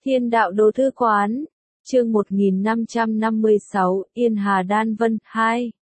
Thiên đạo đồ thư quán, chương 1556, Yên Hà Đan Vân 2.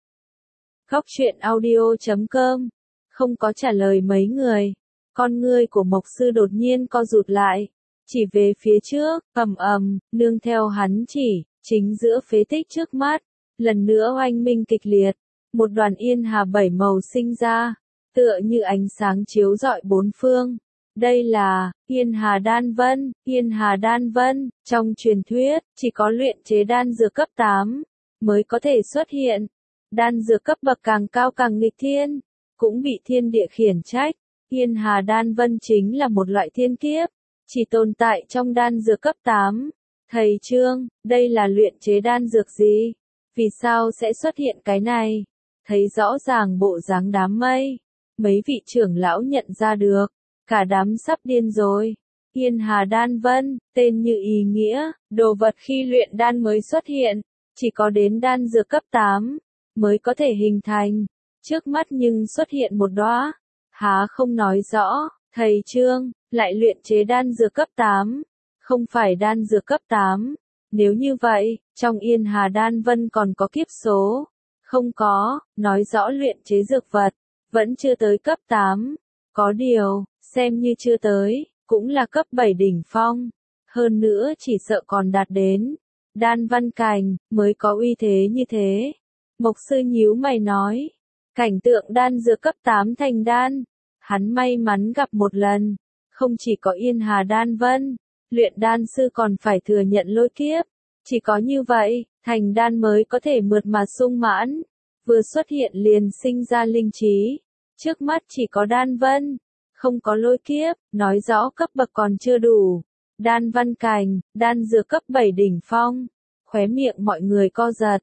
Góc truyện audio.com, không có trả lời mấy người. Con ngươi của Mộc Sư đột nhiên co rụt lại, chỉ về phía trước, nương theo hắn chỉ, chính giữa phế tích trước mắt, lần nữa oanh minh kịch liệt, một đoàn yên hà bảy màu sinh ra, tựa như ánh sáng chiếu rọi bốn phương. Đây là Yên Hà Đan Vân. Yên Hà Đan Vân, trong truyền thuyết, chỉ có luyện chế đan dược cấp 8 mới có thể xuất hiện. Đan dược cấp bậc càng cao càng nghịch thiên, cũng bị thiên địa khiển trách. Yên Hà Đan Vân chính là một loại thiên kiếp, chỉ tồn tại trong đan dược cấp 8. Thầy Trương, đây là luyện chế đan dược gì? Vì sao sẽ xuất hiện cái này? Thấy rõ ràng bộ dáng đám mây, mấy vị trưởng lão nhận ra được. Cả đám sắp điên rồi. Yên Hà Đan Vân, tên như ý nghĩa, đồ vật khi luyện đan mới xuất hiện, chỉ có đến đan dược cấp 8 mới có thể hình thành. Trước mắt nhưng xuất hiện một đóa, há không nói rõ, thầy Trương, lại luyện chế đan dược cấp 8, không phải đan dược cấp 8. Nếu như vậy, trong Yên Hà Đan Vân còn có kiếp số. Không có, nói rõ luyện chế dược vật, vẫn chưa tới cấp 8. Có điều, xem như chưa tới, cũng là cấp 7 đỉnh phong. Hơn nữa chỉ sợ còn đạt đến đan văn cảnh, mới có uy thế như thế. Mộc Sư nhíu mày nói, cảnh tượng đan dược cấp 8 thành đan, hắn may mắn gặp một lần. Không chỉ có Yên Hà Đan Vân, luyện đan sư còn phải thừa nhận lôi kiếp. Chỉ có như vậy, thành đan mới có thể mượt mà sung mãn. Vừa xuất hiện liền sinh ra linh trí. Trước mắt chỉ có đan vân, không có lôi kiếp, nói rõ cấp bậc còn chưa đủ. Đan văn cảnh, đan dược cấp 7 đỉnh phong. Khóe miệng mọi người co giật.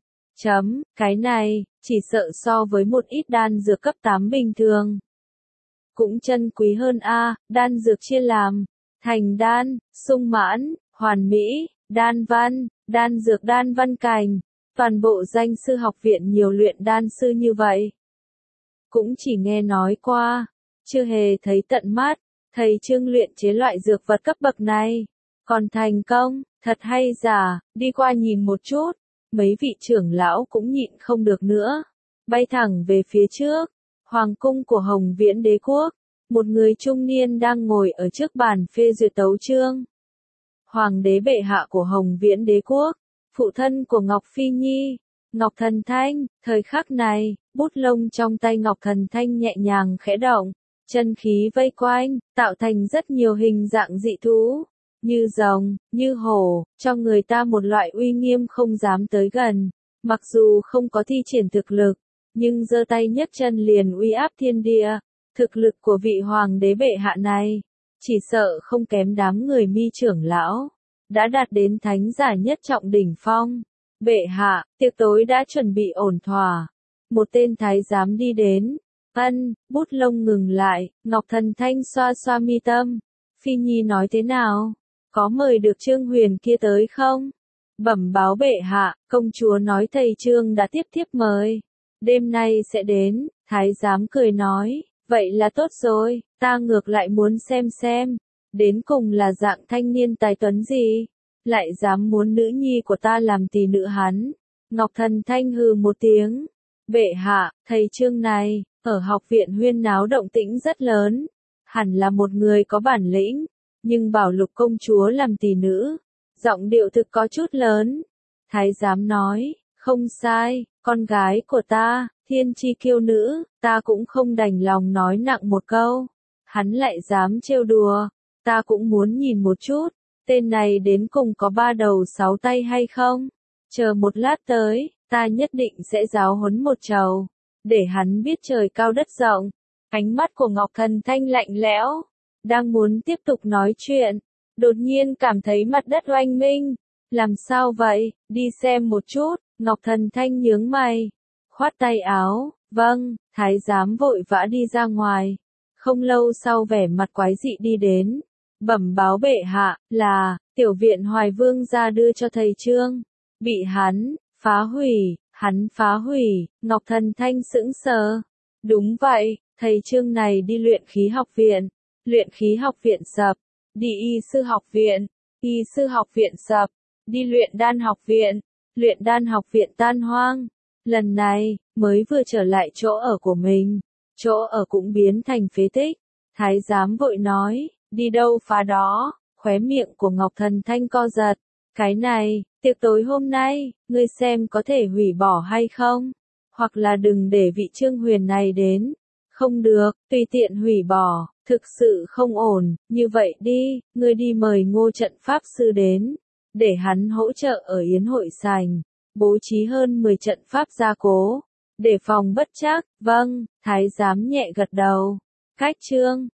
Cái này, chỉ sợ so với một ít đan dược cấp 8 bình thường. Cũng chân quý hơn đan dược chia làm, thành đan, sung mãn, hoàn mỹ, đan văn, đan dược đan văn cảnh. Toàn bộ danh sư học viện nhiều luyện đan sư như vậy. Cũng chỉ nghe nói qua, chưa hề thấy tận mắt, thầy Trương luyện chế loại dược vật cấp bậc này. Còn thành công, thật hay giả, đi qua nhìn một chút, mấy vị trưởng lão cũng nhịn không được nữa. Bay thẳng về phía trước, hoàng cung của Hồng Viễn Đế Quốc, một người trung niên đang ngồi ở trước bàn phê duyệt tấu chương. Hoàng đế bệ hạ của Hồng Viễn Đế Quốc, phụ thân của Ngọc Phi Nhi, Ngọc Thần Thanh. Thời khắc này, bút lông trong tay Ngọc Thần Thanh nhẹ nhàng khẽ động, chân khí vây quanh, tạo thành rất nhiều hình dạng dị thú, như rồng, như hổ, cho người ta một loại uy nghiêm không dám tới gần. Mặc dù không có thi triển thực lực, nhưng giơ tay nhấc chân liền uy áp thiên địa. Thực lực của vị hoàng đế bệ hạ này, chỉ sợ không kém đám người Mi trưởng lão, đã đạt đến thánh giả nhất trọng đỉnh phong. Bệ hạ, tiệc tối đã chuẩn bị ổn thỏa. Một tên thái giám đi đến. Bút lông ngừng lại, Ngọc Thần Thanh xoa xoa mi tâm. Phi Nhi nói thế nào? Có mời được Trương Huyền kia tới không? Bẩm báo bệ hạ, công chúa nói thầy Trương đã tiếp thiếp mời. Đêm nay sẽ đến, thái giám cười nói, vậy là tốt rồi, ta ngược lại muốn xem, đến cùng là dạng thanh niên tài tuấn gì, lại dám muốn nữ nhi của ta làm tỷ nữ hắn. Ngọc Thần Thanh hừ một tiếng, bệ hạ, thầy Trương này, ở học viện huyên náo động tĩnh rất lớn, hẳn là một người có bản lĩnh, nhưng bảo Lục công chúa làm tỷ nữ, giọng điệu thực có chút lớn. Thái giám nói, không sai, con gái của ta, thiên chi kiêu nữ, ta cũng không đành lòng nói nặng một câu. Hắn lại dám trêu đùa, ta cũng muốn nhìn một chút, tên này đến cùng có 3 đầu 6 tay hay không? Chờ một lát tới, ta nhất định sẽ giáo huấn một trầu, để hắn biết trời cao đất rộng. Ánh mắt của Ngọc Thần Thanh lạnh lẽo, đang muốn tiếp tục nói chuyện, đột nhiên cảm thấy mặt đất oanh minh. Làm sao vậy, đi xem một chút. Ngọc Thần Thanh nhướng mày, khoát tay áo, vâng. Thái giám vội vã đi ra ngoài. Không lâu sau vẻ mặt quái dị đi đến, bẩm báo bệ hạ, là tiểu viện Hoài Vương ra đưa cho thầy Trương, bị hắn phá hủy. Ngọc Thần Thanh sững sờ. Đúng vậy, thầy Trương này đi luyện khí học viện sập, đi y sư học viện. y sư học viện sập, đi luyện đan học viện tan hoang. Lần này, mới vừa trở lại chỗ ở của mình, chỗ ở cũng biến thành phế tích. Thái giám vội nói, đi đâu phá đó, khóe miệng của Ngọc Thần Thanh co giật. Cái này, tiệc tối hôm nay, ngươi xem có thể hủy bỏ hay không? Hoặc là đừng để vị Trương Huyền này đến. Không được, tùy tiện hủy bỏ, thực sự không ổn, như vậy đi, ngươi đi mời Ngô trận pháp sư đến, để hắn hỗ trợ ở yến hội sành, bố trí hơn 10 trận pháp gia cố, để phòng bất trắc. Vâng, thái giám nhẹ gật đầu. Cách chương